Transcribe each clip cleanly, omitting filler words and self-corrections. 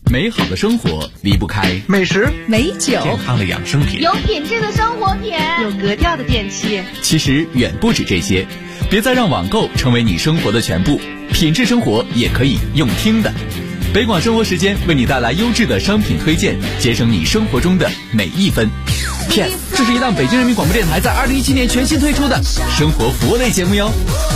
美好的生活离不开美食、 美酒、 健康的养生品， 有品质的生活品， 有格调的电器。 其实远不止这些，别再让网购成为你生活的全部，品质生活也可以用听的。北广生活时间为你带来优质的商品推荐，节省你生活中的每一分。P.S. 这是一档北京人民广播电台在2017年全新推出的生活服务类节目哟。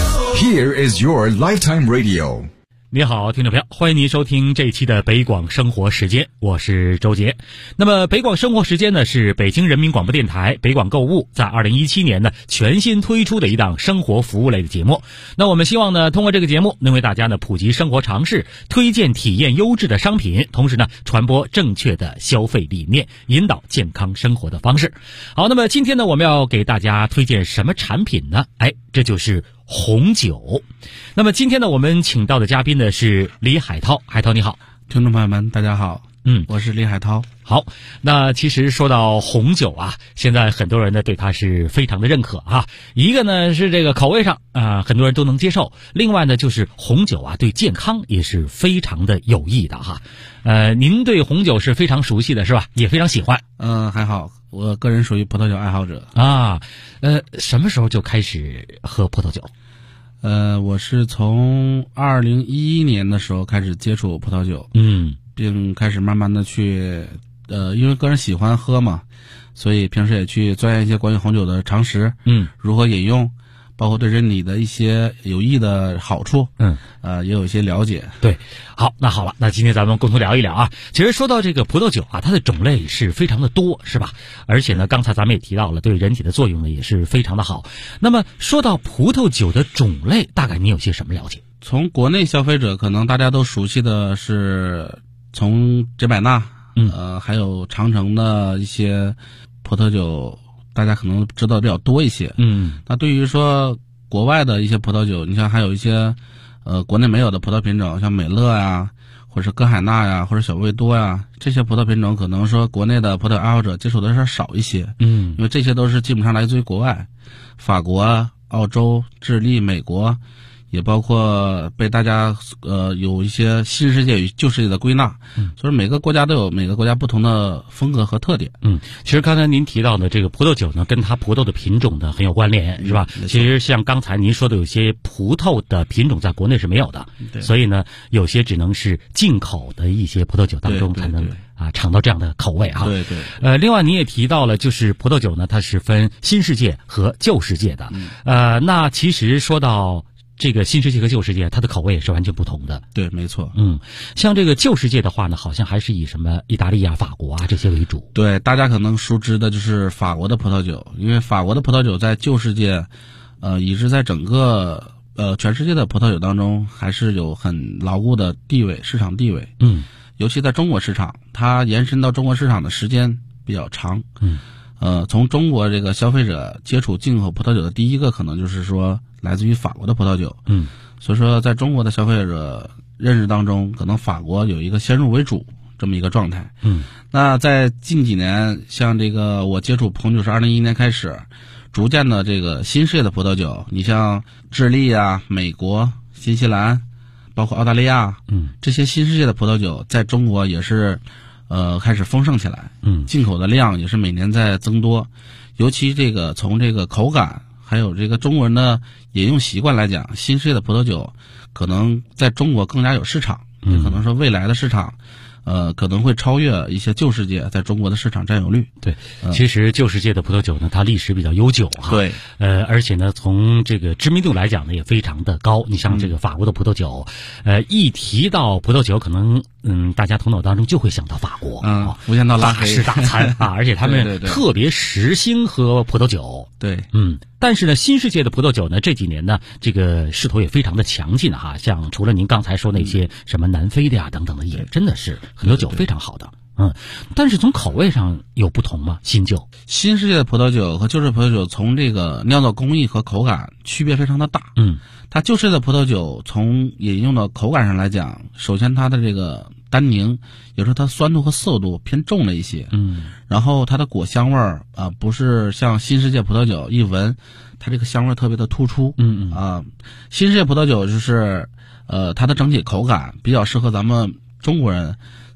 Here is your lifetime radio。 你好，听众朋友，欢迎您收听这一期的北广生活时间，我是周杰。那么北广生活时间呢，是北京人民广播电台北广购物在2017年呢全新推出的一档生活服务类的节目。那我们希望呢，通过这个节目能为大家呢普及生活常识，推荐体验优质的商品，同时呢传播正确的消费理念，引导健康生活的方式。好，那么今天呢，我们要给大家推荐什么产品呢？这就是红酒。那么今天呢，我们请到的嘉宾呢是李海涛。海涛你好。 听众朋友们大家好，我是李海涛。 好，那其实说到红酒啊，现在很多人呢对它是非常的认可啊。一个呢是这个口味上很多人都能接受，另外呢就是红酒啊对健康也是非常的有益的哈。您对红酒是非常熟悉的是吧？也非常喜欢。 还好，我个人属于葡萄酒爱好者啊。什么时候就开始喝葡萄酒？ 我是从2011年的时候开始接触葡萄酒，并开始慢慢的去因为个人喜欢喝嘛，所以平时也去钻研一些关于红酒的常识，如何饮用，包括对身体的一些有益的好处，也有一些了解。 对，好，那好了，那今天咱们共同聊一聊啊。其实说到这个葡萄酒啊，它的种类是非常的多，是吧？而且呢，刚才咱们也提到了，对人体的作用呢也是非常的好。那么说到葡萄酒的种类，大概你有些什么了解？ 从国内消费者可能大家都熟悉的是从杰百纳，还有长城的一些葡萄酒，大家可能知道的比较多一些。那对于说国外的一些葡萄酒，你像还有一些国内没有的葡萄品种，像美乐呀，或者是歌海纳呀，或者小味多呀，这些葡萄品种可能说国内的葡萄爱好者接触的是少一些。因为这些都是基本上来自于国外，法国、澳洲、智利、美国，也包括被大家有一些新世界与旧世界的归纳，所以每个国家都有每个国家不同的风格和特点。 其实刚才您提到的这个葡萄酒呢，跟它葡萄的品种呢很有关联，是吧？其实像刚才您说的，有些葡萄的品种在国内是没有的，所以呢，有些只能是进口的一些葡萄酒当中才能尝到这样的口味哈。另外你也提到了，就是葡萄酒呢，它是分新世界和旧世界的。那其实说到这个新世界和旧世界，它的口味也是完全不同的。 对，没错。 像这个旧世界的话呢，好像还是以什么意大利啊、法国啊这些为主。 对，大家可能熟知的就是法国的葡萄酒，因为法国的葡萄酒在旧世界，以致在整个全世界的葡萄酒当中，还是有很牢固的地位，市场地位。尤其在中国市场，它延伸到中国市场的时间比较长。从中国这个消费者接触进口葡萄酒的第一个，可能就是说来自于法国的葡萄酒。所以说在中国的消费者认识当中，可能法国有一个先入为主这么一个状态。那在近几年，像这个我接触红酒是2011年开始，逐渐的这个新世界的葡萄酒，你像智利啊、美国、新西兰，包括澳大利亚，这些新世界的葡萄酒在中国也是开始丰盛起来。进口的量也是每年在增多，尤其这个从这个口感还有这个中国人的饮用习惯来讲，新世界的葡萄酒可能在中国更加有市场，也可能说未来的市场可能会超越一些旧世界在中国的市场占有率。 对，其实旧世界的葡萄酒呢，它历史比较悠久哈。 对， 而且呢，从这个知名度来讲呢，也非常的高。你像这个法国的葡萄酒，一提到葡萄酒，可能大家头脑当中就会想到法国， 无间道拉黑法式大餐啊，而且他们特别时兴喝葡萄酒。 对， 但是呢，新世界的葡萄酒呢，这几年呢，这个势头也非常的强劲哈。像除了您刚才说那些什么南非的呀等等的，也真的是很多酒非常好的。但是从口味上有不同吗？新旧新世界的葡萄酒和旧世界葡萄酒从这个酿造工艺和口感区别非常的大。它旧世界的葡萄酒从饮用的口感上来讲，首先它的这个单宁，有时候它酸度和涩度偏重了一些。然后它的果香味儿不是像新世界葡萄酒一闻，它这个香味特别的突出。新世界葡萄酒就是它的整体口感比较适合咱们中国人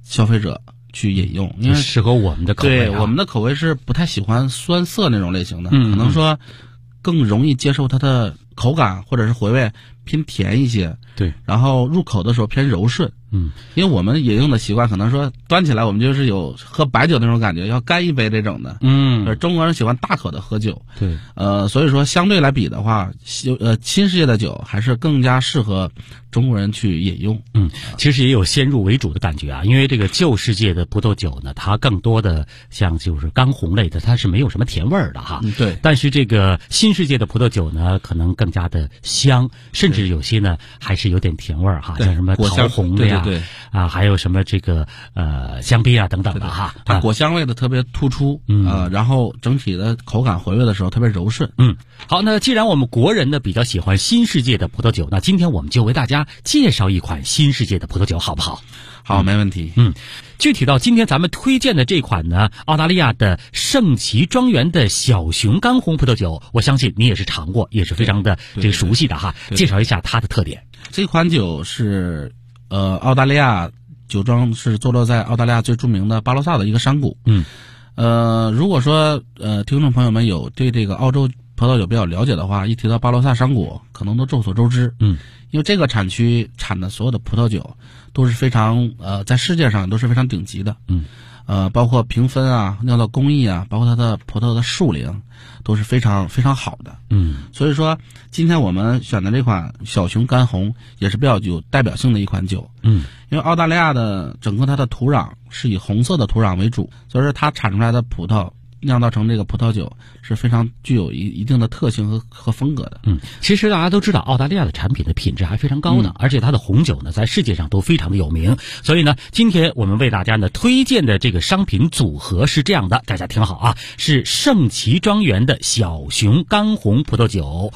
消费者去饮用，因为适合我们的口味。 对，我们的口味是不太喜欢酸涩那种类型的， 可能说更容易接受它的口感或者是回味偏甜一些。 对， 然后入口的时候偏柔顺。因为我们饮用的习惯可能说端起来我们就是有喝白酒那种感觉，要干一杯这种的。中国人喜欢大口的喝酒。 对， 所以说相对来比的话，新世界的酒还是更加适合中国人去饮用。 其实也有先入为主的感觉啊，因为这个旧世界的葡萄酒呢，它更多的像就是干红类的，它是没有什么甜味儿的哈。 对。 但是这个新世界的葡萄酒呢，可能更加的香，甚至有些呢还是有点甜味儿哈，像什么桃红的呀， 对啊，还有什么这个香槟啊等等的哈。 它果香味的特别突出，然后整体的口感回味的时候特别柔顺。 好，那既然我们国人呢比较喜欢新世界的葡萄酒，那今天我们就为大家介绍一款新世界的葡萄酒，好不好？ 好，没问题。 具体到今天咱们推荐的这款呢，澳大利亚的圣奇庄园的小熊干红葡萄酒，我相信你也是尝过，也是非常的这个熟悉的哈。介绍一下它的特点。 这款酒是澳大利亚酒庄是坐落在澳大利亚最著名的巴罗萨的一个山谷。如果说听众朋友们有对这个澳洲葡萄酒比较了解的话，一提到巴罗萨山谷，可能都众所周知。因为这个产区产的所有的葡萄酒都是非常在世界上都是非常顶级的。包括评分啊、酿造工艺啊，包括它的葡萄的树龄都是非常非常好的。所以说今天我们选的这款小熊干红也是比较有代表性的一款酒。因为澳大利亚的整个它的土壤是以红色的土壤为主，所以说它产出来的葡萄酿造成这个葡萄酒是非常具有一定的特性和风格的。 其实大家都知道澳大利亚的产品的品质还非常高呢，而且它的红酒呢在世界上都非常的有名。所以呢，今天我们为大家呢推荐的这个商品组合是这样的，大家听好啊，是圣奇庄园的小熊干红葡萄酒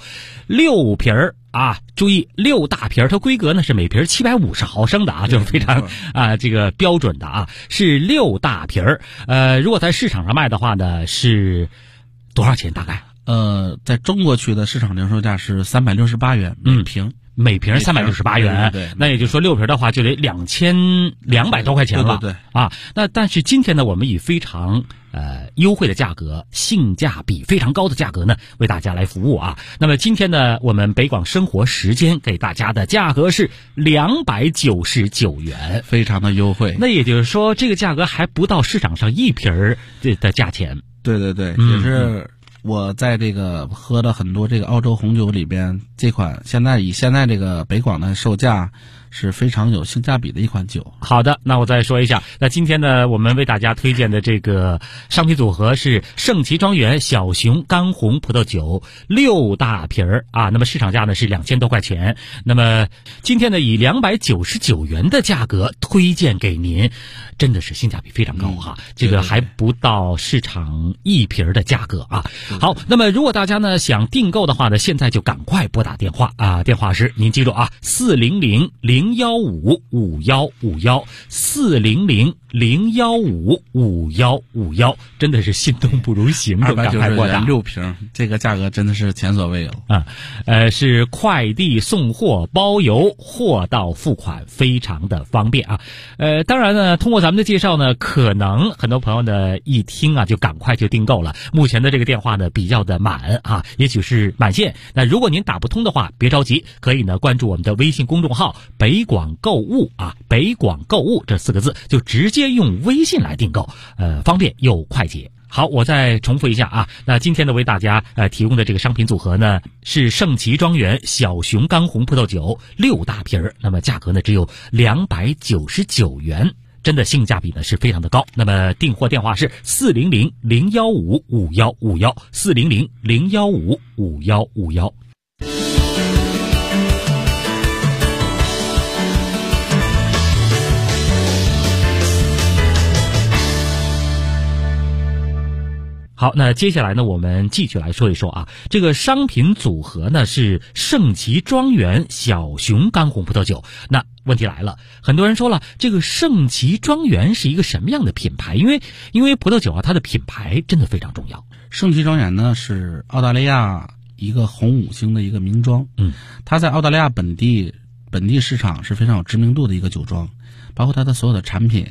，6瓶儿啊，注意6大瓶，它规格呢是每瓶750毫升的啊，就是非常这个标准的啊，是6大瓶。如果在市场上卖的话呢，是多少钱大概？ 在中国区的市场零售价是368元每瓶。 每瓶368元， 对， 那也就是说6瓶的话就得2200多块钱了。 对啊，那但是今天呢，我们以非常优惠的价格，性价比非常高的价格呢，为大家来服务啊。那么今天呢，我们北广生活时间给大家的价格是299元， 非常的优惠。 那也就是说，这个价格还不到市场上1瓶的价钱。 对，也是。我在这个喝了很多这个澳洲红酒里边，这款现在这个北广的售价是非常有性价比的一款酒。 好的，那我再说一下，那今天呢，我们为大家推荐的这个商品组合是圣奇庄园小熊干红葡萄酒6大瓶啊，那么市场价呢是2000多块钱，那么今天呢以299元的价格推荐给您，真的是性价比非常高哈，这个还不到市场1瓶的价格啊。好，那么如果大家呢想订购的话呢，现在就赶快拨打电话啊，电话是您记住啊，400-015-5151，400-015-5151，真的是心动不如行动，赶快拨打。 6瓶，这个价格真的是前所未有啊！是快递送货包邮，货到付款非常的方便啊。当然呢，通过咱们的介绍呢，可能很多朋友呢一听啊就赶快就订购了。目前的这个电话呢比较的满啊，也许是满线。那如果您打不通的话，别着急，可以呢关注我们的微信公众号北广购物啊，北广购物这4个字就直接用微信来订购，方便又快捷。好，我再重复一下啊，那今天呢为大家提供的这个商品组合呢是圣奇庄园小熊干红葡萄酒6大瓶，那么价格呢只有299元。真的性价比呢是非常的高。那么订货电话是400-015-5151，400-015-5151。好，那接下来呢，我们继续来说一说啊，这个商品组合呢是圣奇庄园小熊干红葡萄酒。那问题来了，很多人说了，这个圣奇庄园是一个什么样的品牌？因为葡萄酒啊，它的品牌真的非常重要。 圣奇庄园呢是澳大利亚一个红5星的一个名庄，它在澳大利亚本地市场是非常有知名度的一个酒庄，包括它的所有的产品，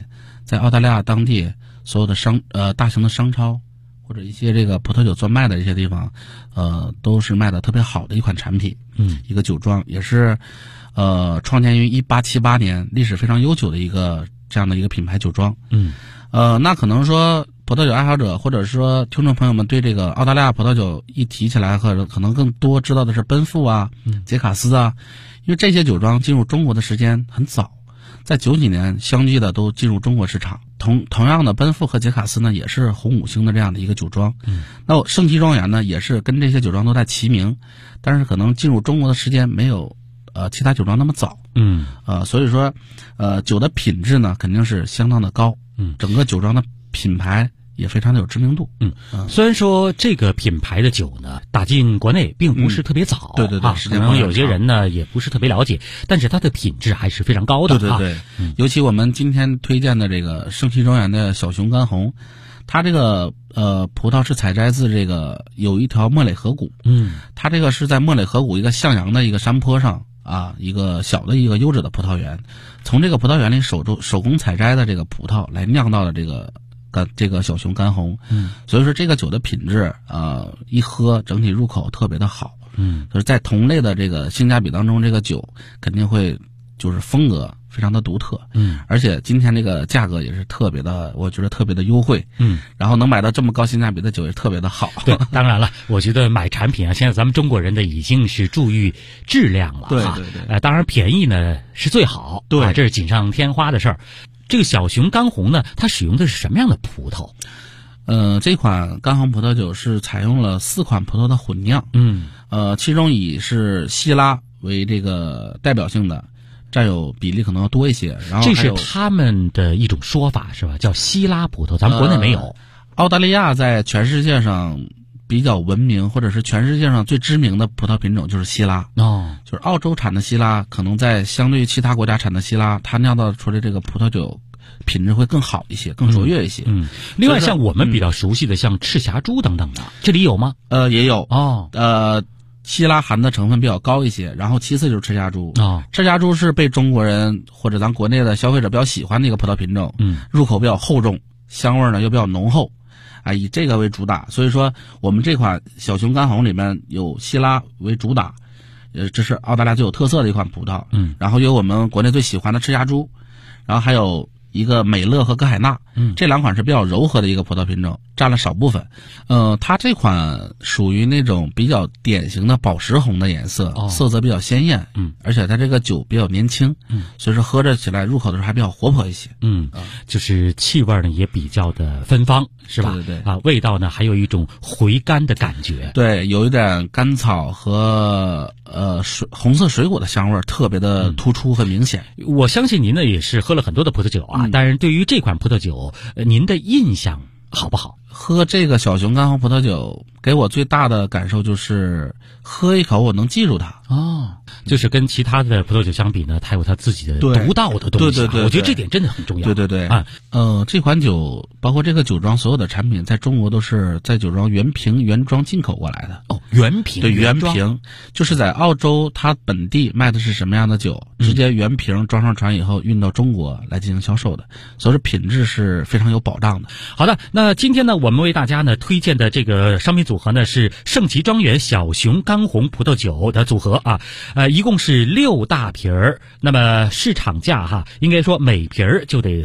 在澳大利亚当地所有的大型的商超或者一些这个葡萄酒专卖的一些地方，都是卖的特别好的一款产品。一个酒庄，也是创建于1878年，历史非常悠久的一个这样的一个品牌酒庄。那可能说葡萄酒爱好者或者说听众朋友们对这个澳大利亚葡萄酒一提起来，可能更多知道的是奔富啊、杰卡斯啊，因为这些酒庄进入中国的时间很早，在90几年相继的都进入中国市场。同样的，奔富和杰卡斯呢也是红5星的这样的一个酒庄。那盛极庄园呢也是跟这些酒庄都在齐名，但是可能进入中国的时间没有其他酒庄那么早。所以说酒的品质呢肯定是相当的高。整个酒庄的品牌也非常的有知名度。 虽然说这个品牌的酒呢打进国内并不是特别早， 对， 可能有些人呢也不是特别了解，但是它的品质还是非常高的。 对，尤其我们今天推荐的这个盛极庄园的小熊干红，它这个葡萄是采摘自这个有一条莫雷河谷。它这个是在莫雷河谷一个向阳的一个山坡上啊，一个小的一个优质的葡萄园，从这个葡萄园里手工采摘的这个葡萄来酿到的这个小熊干红。所以说这个酒的品质一喝整体入口特别的好。就是在同类的这个性价比当中，这个酒肯定会就是风格非常的独特。而且今天这个价格也是特别的，我觉得特别的优惠。然后能买到这么高性价比的酒也特别的好。 对，当然了，我觉得买产品啊，现在咱们中国人的已经是注意质量了。 对， 当然便宜呢是最好。对，这是锦上添花的事儿。这个小熊干红呢，它使用的是什么样的葡萄？ 这款干红葡萄酒是采用了4款葡萄的混酿。其中以是西拉为这个代表性的，占有比例可能要多一些。然后这是他们的一种说法是吧？叫西拉葡萄，咱们国内没有。 澳大利亚在全世界上比较闻名，或者是全世界上最知名的葡萄品种就是西拉。就是澳洲产的西拉，可能在相对于其他国家产的西拉，它酿造出来这个葡萄酒品质会更好一些，更卓越一些。 另外像我们比较熟悉的像赤霞珠等等的，这里有吗？ 也有。西拉含的成分比较高一些，然后其次就是赤霞珠。赤霞珠是被中国人或者咱国内的消费者比较喜欢的一个葡萄品种。入口比较厚重，香味呢又比较浓厚。以这个为主打，所以说我们这款小熊干红里面有西拉为主打，这是澳大利亚最有特色的一款葡萄。然后有我们国内最喜欢的赤霞珠，然后还有一个美乐和歌海纳。这2款是比较柔和的一个葡萄品种，占了少部分。它这款属于那种比较典型的宝石红的颜色，色泽比较鲜艳。而且它这个酒比较年轻。所以说喝着起来入口的时候还比较活泼一些。 就是气味呢也比较的芬芳，是吧？ 对， 味道呢还有一种回甘的感觉。 对，有一点甘草和红色水果的香味特别的突出和明显。 我相信您呢也是喝了很多的葡萄酒啊，但是对于这款葡萄酒，您的印象好不好？ 喝这个小熊干红葡萄酒给我最大的感受就是喝一口我能记住它。 就是跟其他的葡萄酒相比呢，它有它自己的独到的东西。 对， 我觉得这点真的很重要。 对。这款酒包括这个酒庄所有的产品在中国都是在酒庄原瓶原装进口过来的。 原瓶。 对，原瓶就是在澳洲它本地卖的是什么样的酒，直接原瓶装上船以后运到中国来进行销售的，所以说品质是非常有保障的。 好的，那今天呢我们为大家呢推荐的这个商品组合呢是盛极庄园小熊干红葡萄酒的组合啊。一共是6大瓶儿，那么市场价应该说每瓶儿就得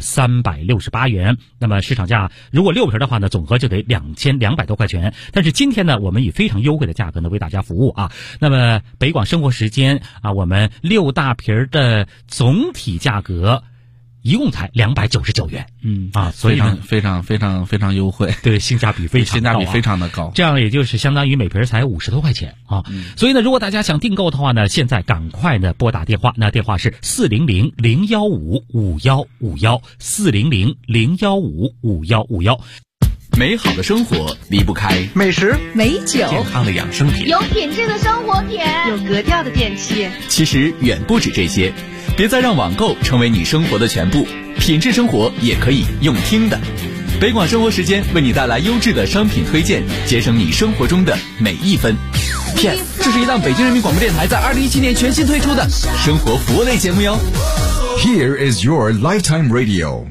368元。那么市场价如果6瓶的话呢，总和就得2200多块钱。但是今天呢，我们以非常优惠的价格呢为大家服务啊。那么北广生活时间我们6大瓶的总体价格一共才299元。所以呢非常优惠。 对，性价比非常的高。 这样也就是相当于每瓶才50多块钱啊。所以呢，如果大家想订购的话呢，现在赶快呢拨打电话，那电话是400-015-5151，400-015-5151。 美好的生活离不开美食、 美酒、 健康的养生品， 有品质的生活品， 有格调的电器。 其实远不止这些，别再让网购成为你生活的全部，品质生活也可以用听的。北广生活时间为你带来优质的商品推荐，节省你生活中的每一分。Yes， 这是一档北京人民广播电台在2017年全新推出的生活服务类节目哟。 Here is your lifetime radio。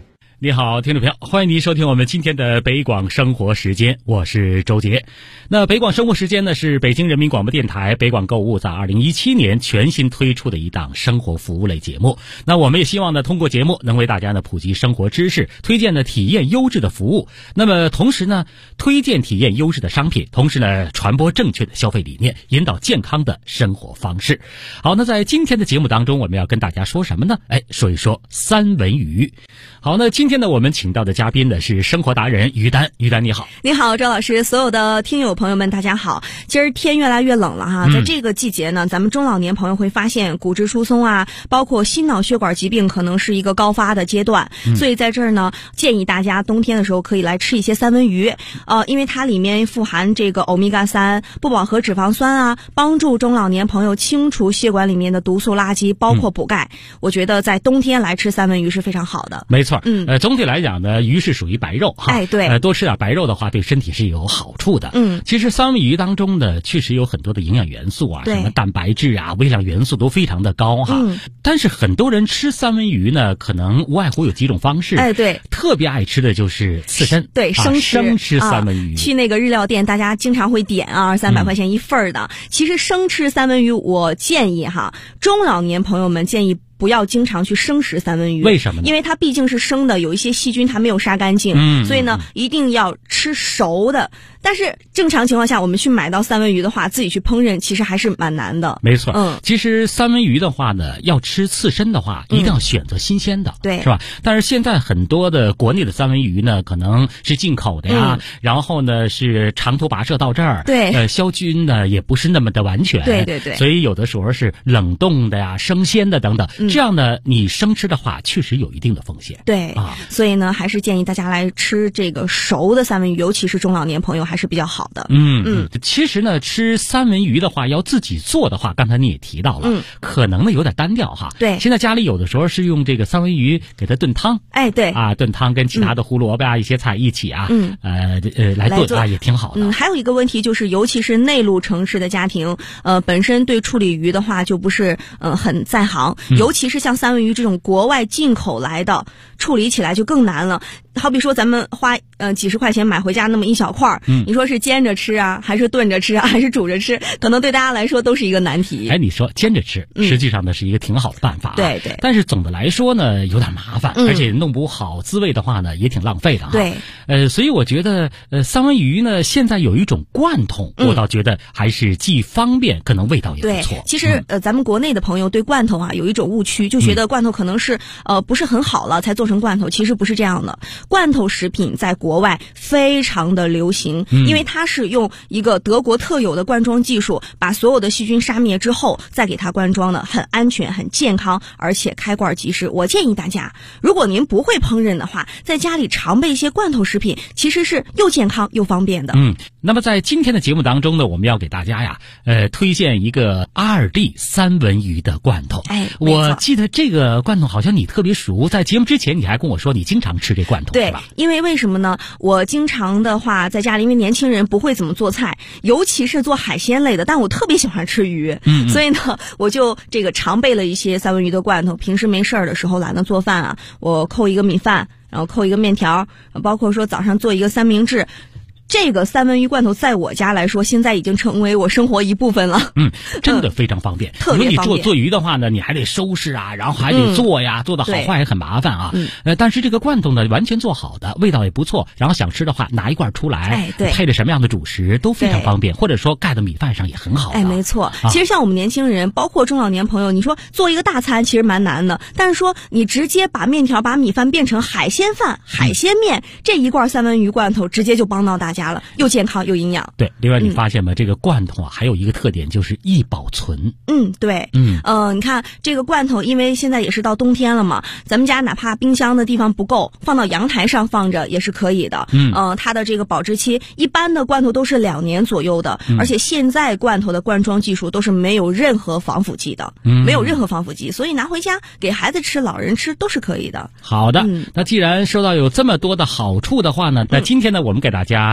你好，听众朋友，欢迎您收听我们今天的北广生活时间，我是周杰。那北广生活时间呢，是北京人民广播电台北广购物在2017年全新推出的一档生活服务类节目。那我们也希望呢，通过节目能为大家呢普及生活知识，推荐呢体验优质的服务，那么同时呢推荐体验优质的商品，同时呢传播正确的消费理念，引导健康的生活方式。好，那在今天的节目当中，我们要跟大家说什么呢？说一说三文鱼。好，那今天呢，我们请到的嘉宾呢是生活达人于丹。于丹你好。 你好，周老师，所有的听友朋友们大家好。今儿天越来越冷了哈，在这个季节呢，咱们中老年朋友会发现骨质疏松啊，包括心脑血管疾病可能是一个高发的阶段，所以在这儿呢，建议大家冬天的时候可以来吃一些三文鱼，因为它里面富含这个欧米伽3不饱和脂肪酸啊，帮助中老年朋友清除血管里面的毒素垃圾，包括补钙。我觉得在冬天来吃三文鱼是非常好的。 没错，总体来讲呢，鱼是属于白肉哈， 对， 多吃点白肉的话，对身体是有好处的。其实三文鱼当中呢，确实有很多的营养元素啊，什么蛋白质啊、微量元素都非常的高哈。但是很多人吃三文鱼呢，可能无外乎有几种方式。 对， 特别爱吃的就是刺身， 对， 生吃三文鱼。 去那个日料店，大家经常会点200-300块钱一份的。其实生吃三文鱼，我建议中老年朋友们建议不要经常去生食三文鱼。 为什么呢？ 因为它毕竟是生的，有一些细菌它没有杀干净，所以呢一定要吃熟的。但是正常情况下，我们去买到三文鱼的话，自己去烹饪其实还是蛮难的。 没错，其实三文鱼的话呢，要吃刺身的话，一定要选择新鲜的， 对， 是吧？但是现在很多的国内的三文鱼呢，可能是进口的呀，然后呢是长途跋涉到这儿， 对， 消菌呢也不是那么的完全， 对， 所以有的时候是冷冻的呀、生鲜的等等，这样呢你生吃的话，确实有一定的风险。 对所以呢，还是建议大家来吃这个熟的三文鱼，尤其是中老年朋友还是比较好的。 其实呢，吃三文鱼的话，要自己做的话，刚才你也提到了，可能呢有点单调哈。 对， 现在家里有的时候是用这个三文鱼给它炖汤。 对炖汤跟其他的胡萝卜一些菜一起来炖也挺好的。 还有一个问题就是，尤其是内陆城市的家庭，本身对处理鱼的话就不是很在行，尤其是像三文鱼这种国外进口来的，处理起来就更难了。好比说咱们花几十块钱买回家那么一小块你说是煎着吃啊，还是炖着吃啊，还是煮着吃，可能对大家来说都是一个难题。 你说煎着吃，实际上呢是一个挺好的办法。 对， 但是总的来说呢，有点麻烦，而且弄不好滋味的话呢，也挺浪费的。 对， 所以我觉得三文鱼呢，现在有一种罐头，我倒觉得还是既方便，可能味道也不错。 其实咱们国内的朋友对罐头有一种误区，就觉得罐头可能是不是很好了才做成罐头，其实不是这样的。罐头食品在国外非常的流行，因为它是用一个德国特有的灌装技术，把所有的细菌杀灭之后再给它灌装的，很安全、很健康，而且开罐即食。我建议大家，如果您不会烹饪的话，在家里常备一些罐头食品，其实是又健康又方便的。 那么在今天的节目当中呢，我们要给大家推荐一个2D三文鱼的罐头。我记得这个罐头好像你特别熟，在节目之前你还跟我说你经常吃这罐头， 对吧？ 因为什么呢？我经常的话在家里，因为年轻人不会怎么做菜，尤其是做海鲜类的，但我特别喜欢吃鱼，所以呢，我就这个常备了一些三文鱼的罐头。平时没事儿的时候懒得做饭我扣一个米饭，然后扣一个面条，包括说早上做一个三明治。这个三文鱼罐头在我家来说，现在已经成为我生活一部分了。 真的非常方便。 特别方便。 如果你做鱼的话呢，你还得收拾然后还得做做的好坏也很麻烦但是这个罐头呢，完全做好的，味道也不错。然后想吃的话，拿一罐出来，配着什么样的主食都非常方便，或者说盖到米饭上也很好。 没错。其实像我们年轻人，包括中老年朋友，你说做一个大餐其实蛮难的，但是说你直接把面条、把米饭变成海鲜饭、海鲜面，这一罐三文鱼罐头直接就帮到大家了，又健康又营养。 对，另外你发现吗？这个罐头还有一个特点就是易保存。 对。你看这个罐头，因为现在也是到冬天了嘛，咱们家哪怕冰箱的地方不够，放到阳台上放着也是可以的。它的这个保质期，一般的罐头都是2年左右的，而且现在罐头的灌装技术都是没有任何防腐剂的，没有任何防腐剂，所以拿回家给孩子吃、老人吃都是可以的。 好的，那既然说到有这么多的好处的话呢，那今天呢，我们给大家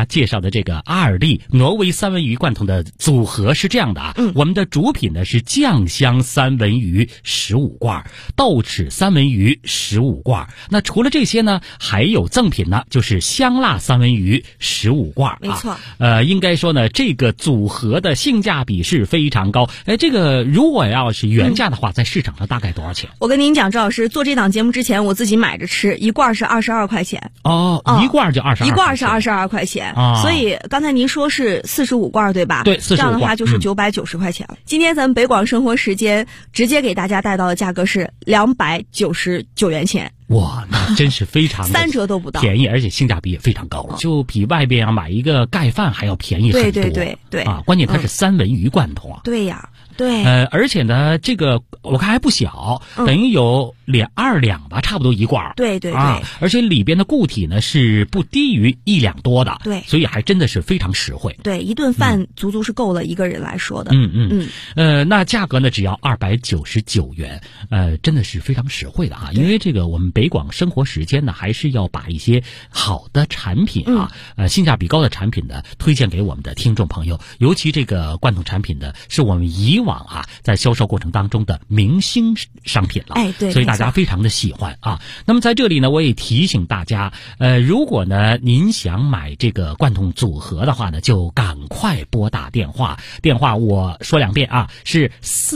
介绍的这个阿尔蒂挪威三文鱼罐头的组合是这样的啊，我们的主品呢是酱香三文鱼15罐，豆豉三文鱼15罐。那除了这些呢，还有赠品呢，就是香辣三文鱼15罐。 没错。 应该说呢，这个组合的性价比是非常高。这个如果要是原价的话，在市场上大概多少钱？ 我跟您讲，周老师做这档节目之前，我自己买着吃，一罐是22块钱。 一罐就22， 一罐是22块钱。所以刚才您说是45罐对吧？ 对，45罐。 这样的话就是990块钱了。今天咱们北广生活时间直接给大家带到的价格是299元钱。 哇，那真是非常 3折都不到， 便宜，而且性价比也非常高了，就比外边买一个盖饭还要便宜很多。 对关键它是三文鱼罐头啊。 对呀，对。 而且呢，这个我看还不小，等于有2两吧，差不多一罐。 对。 而且里边的固体呢是不低于1两多的。 对， 所以还真的是非常实惠。 对，一顿饭足足是够了一个人来说的。 那价格呢只要299元，真的是非常实惠的啊。因为这个我们北广生活时间呢，还是要把一些好的产品性价比高的产品呢推荐给我们的听众朋友。尤其这个罐头产品呢，是我们以往在销售过程当中的明星商品了。 对， 所以大家非常的喜欢啊。那么在这里呢，我也提醒大家，如果呢您想买这个罐头组合的话呢，就赶快拨打电话我说2遍啊，是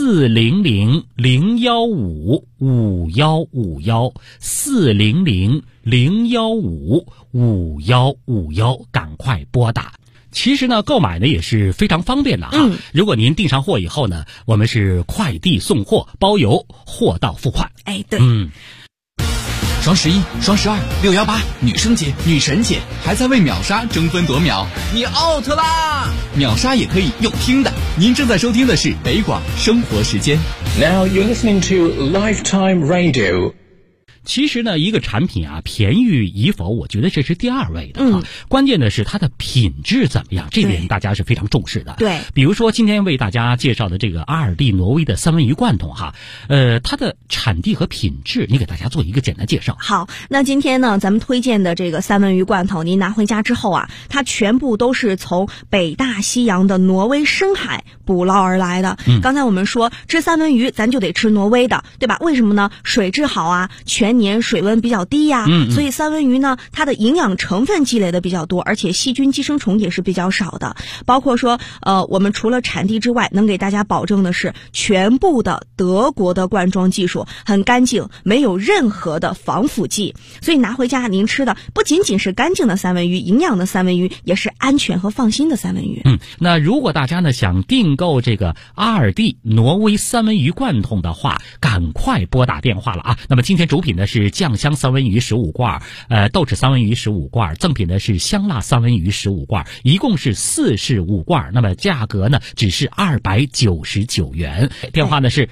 400-015-5151，400-015-5151，赶快拨打。其实呢，购买呢也是非常方便的啊。如果您订上货以后呢，我们是快递送货，包邮，货到付款。 对。 双11、双12、618，女生节、女神节，还在为秒杀争分夺秒，你 out 啦！秒杀也可以用听的。您正在收听的是北广生活时间。 Now you're listening to Lifetime Radio。 其实呢，一个产品便宜与否，我觉得这是第2位的关键的是它的品质怎么样，这点大家是非常重视的。 对， 比如说今天为大家介绍的这个阿尔蒂挪威的三文鱼罐头它的产地和品质，你给大家做一个简单介绍。 好，那今天呢，咱们推荐的这个三文鱼罐头，您拿回家之后它全部都是从北大西洋的挪威深海捕捞而来的。刚才我们说吃三文鱼，咱就得吃挪威的，对吧？为什么呢？水质好全年水温比较低所以三文鱼呢，它的营养成分积累的比较多，而且细菌寄生虫也是比较少的。包括说我们除了产地之外，能给大家保证的是全部的德国的灌装技术，很干净，没有任何的防腐剂。所以拿回家您吃的不仅仅是干净的三文鱼，营养的三文鱼，也是安全和放心的三文鱼。 那如果大家呢想订购这个阿尔蒂挪威三文鱼罐头的话，赶快拨打电话了那么今天主品呢是酱香三文鱼15罐，豆豉三文鱼15罐，赠品呢是香辣三文鱼15罐，一共是45罐。那么价格呢只是299元。电话呢是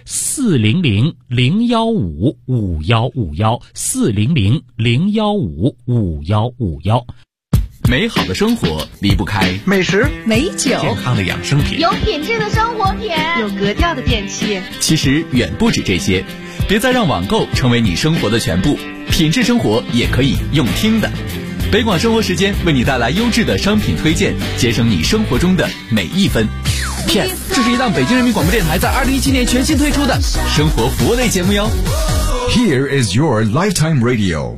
400-015-5151，400-015-5151。 美好的生活离不开美食、 美酒、 健康的养生品， 有品质的生活品，有格调的电器。 其实远不止这些，别再让网购成为你生活的全部，品质生活也可以用听的。北广生活时间为你带来优质的商品推荐，节省你生活中的每一分。PS， 这是一档北京人民广播电台在2017年全新推出的生活服务类节目哟。 Here is your Lifetime Radio。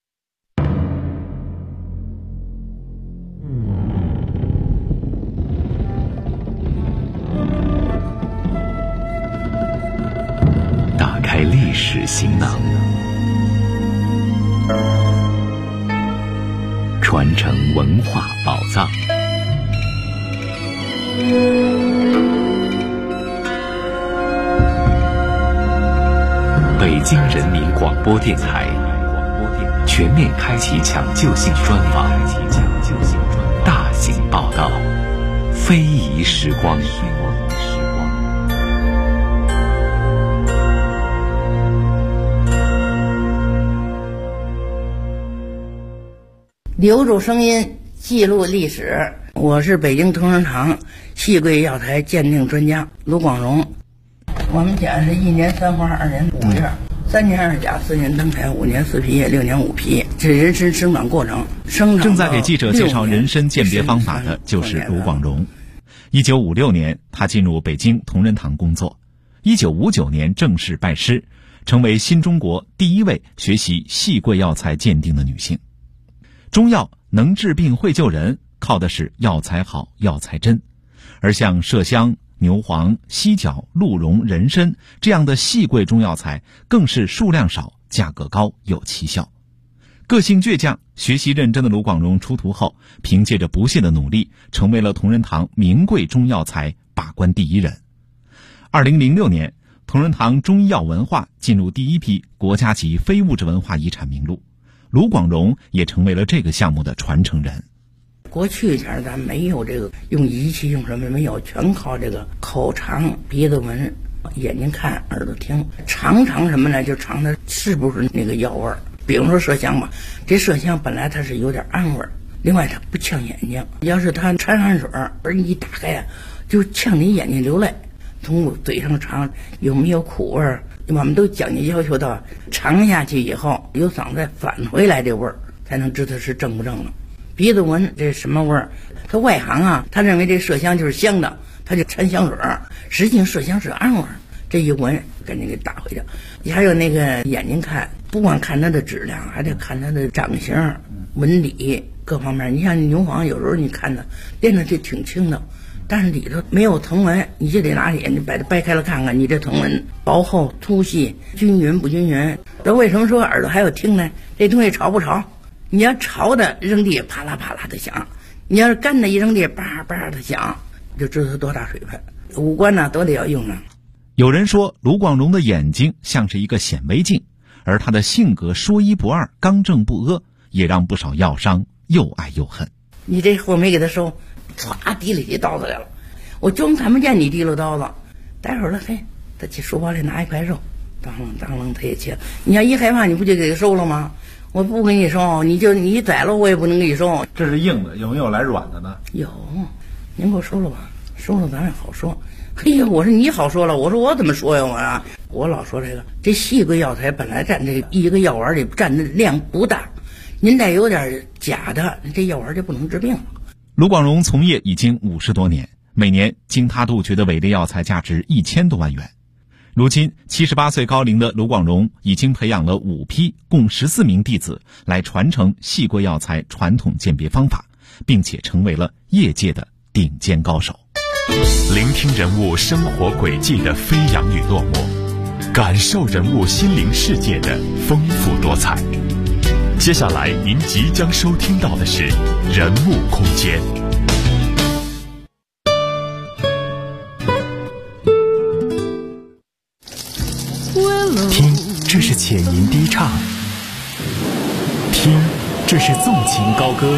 打开历史行囊，传承文化宝藏。北京人民广播电台全面开启抢救性专访，大型报道，非遗时光。 留住声音，记录历史。我是北京同仁堂细桂药材鉴定专家卢广荣。我们家是1年3花2年5月， 3年二甲，4年登台，5年4批叶，6年5批，这人参生长过程。 正在给记者介绍人参鉴别方法的就是卢广荣。1956年，他进入北京同仁堂工作。1959年正式拜师，成为新中国第一位学习细桂药材鉴定的女性。中药能治病会救人，靠的是药材好、药材真。而像麝香、牛黄、犀角、鹿茸、人参这样的细桂中药材，更是数量少、价格高、有奇效。个性倔强、学习认真的卢广荣出徒后，凭借着不懈的努力，成为了同仁堂名贵中药材把关第一人。2006年，同仁堂中医药文化进入第一批国家级非物质文化遗产名录，卢广荣也成为了这个项目的传承人。 过去前咱没有这个用仪器用什么没有，全靠这个口尝、鼻子闻、眼睛看、耳朵听，尝什么呢？就尝它是不是那个药味儿。比如说麝香吧，这麝香本来它是有点暗味儿，另外它不呛眼睛，要是它掺上水而一打开呀，就呛你眼睛流泪。从嘴上尝有没有苦味儿，我们都讲究要求到尝下去以后有嗓子返回来这味儿，才能知道是正不正了。鼻子闻这什么味儿，他外行啊，他认为这麝香就是香的，他就掺香水儿，实际上麝香是暗味儿，这一闻赶紧给打回去。还有那个眼睛看，不光看它的质量，还得看它的长相、纹理各方面。你像牛黄，有时候你看它练的就挺轻的，但是里头没有藤纹，你就得拿眼睛把它掰开了看看，你这藤纹薄厚、粗细、均匀不均匀。那为什么说耳朵还有听呢？这东西潮不潮？你要潮的扔地啪啦啪啦的响，你要是干的一扔地叭叭的响，就知道它多大水分。五官呢都得要用上。 有人说卢广荣的眼睛像是一个显微镜，而他的性格说一不二、刚正不阿，也让不少药商又爱又恨。 你这货没给他收，歘提了起刀子来了，我装看不见你提溜刀子，待会儿了嘿，他去书包里拿一块肉，当啷他也切。你要一害怕，你不就给他收了吗？我不给你收，你宰了我也不能给你收。 这是硬的，有没有来软的呢？ 有，您给我收了吧，收了咱也好说。嘿呀，我说你好说了，我说我怎么说呀？我老说这细桂药材本来占这一个药丸里占的量不大，您再有点假的，这药丸就不能治病了。 卢广荣从业已经50多年，每年经他杜绝的伪劣药材价值1000多万元。如今78岁高龄的卢广荣已经培养了5批共14名弟子来传承细桂药材传统鉴别方法，并且成为了业界的顶尖高手。 聆听人物生活轨迹的飞扬与落寞，感受人物心灵世界的丰富多彩。接下来您即将收听到的是人物空间。 听，这是浅吟低唱；听，这是纵情高歌；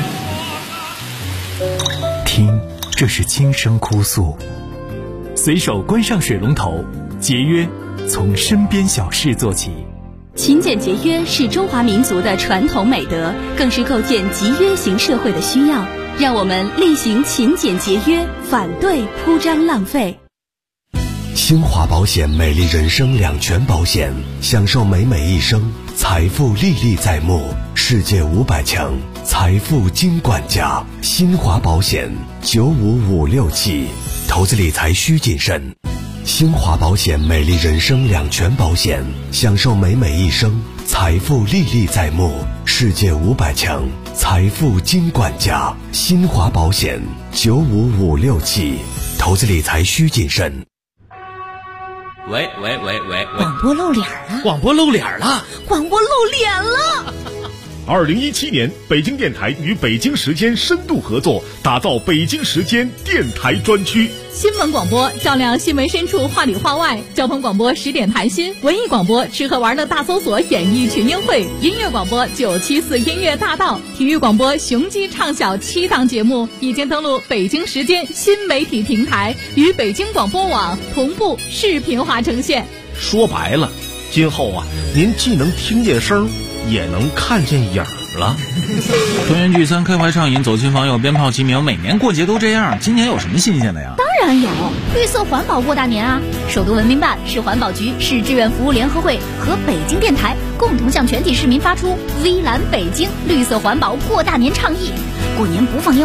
听，这是轻声哭诉。随手关上水龙头，节约从身边小事做起。 勤俭节约是中华民族的传统美德，更是构建集约型社会的需要。让我们力行勤俭节约，反对铺张浪费。 新华保险美丽人生两全保险，享受美美一生，财富历历在目，世界500强，财富金管家。新华保险95567，投资理财需谨慎。新华保险美丽人生两全保险，享受美美一生，财富历历在目，世界500强，财富金管家。新华保险95567，投资理财需谨慎。 喂， 广播露脸了！ 广播露脸了！ 广播露脸了 ！2017年，北京电台与北京时间深度合作，打造北京时间电台专区。 新闻广播照亮新闻深处，话里话外；交通广播10点谈心；文艺广播吃喝玩乐大搜索，演艺群英会；音乐广播974音乐大道；体育广播雄鸡唱晓7档节目已经登录北京时间新媒体平台，与北京广播网同步视频化呈现。 说白了，今后啊，您既能听见声，也能看见影儿。 了？团圆聚餐，开怀畅饮，走亲访友，鞭炮齐鸣，每年过节都这样，今年有什么新鲜的呀？ 当然有，绿色环保过大年啊！首都文明办、市环保局、市志愿服务联合会和北京电台共同向全体市民发出“微蓝北京绿色环保过大年”倡议。过年不放烟